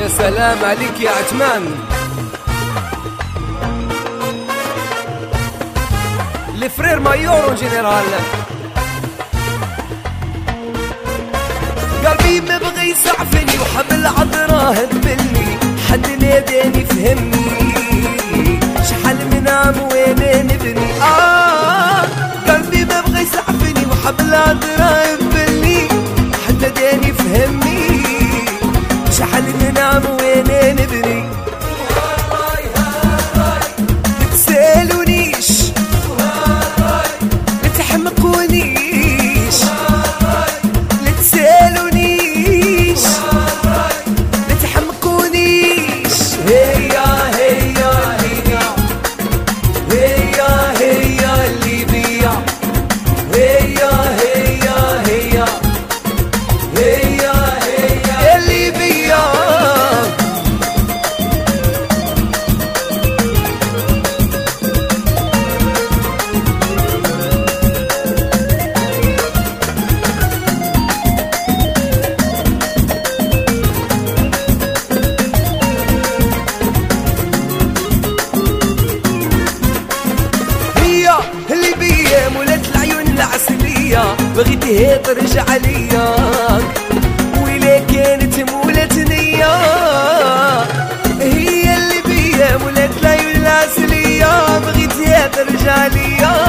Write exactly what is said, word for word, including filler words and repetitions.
يا سلام عليك يا عثمان. الفرير مايور جنرال. قلبي ما بغى يسعفني وحبل عذراه هبلني، حد ناداني فهمني شحال من عام وين نبني. آه قلبي ما بغى يسعفني وحبل عذراه هبلني، حد ناداني فهمني شحال من عام وين نبني. ما تسالونيش ما تحمقونيش لا تسالونيش لا تحمقونيش. هيا هيا هيا هيا هيا ليبيا، هيا هيا هيا هيا هيا ليبيا. ليبيا مولات العيون العسلية، بغيتها ترجع ليا ولا كانت مولات نية. هي الليبيا مولات العيون العسلية، بغيتها ترجع ليا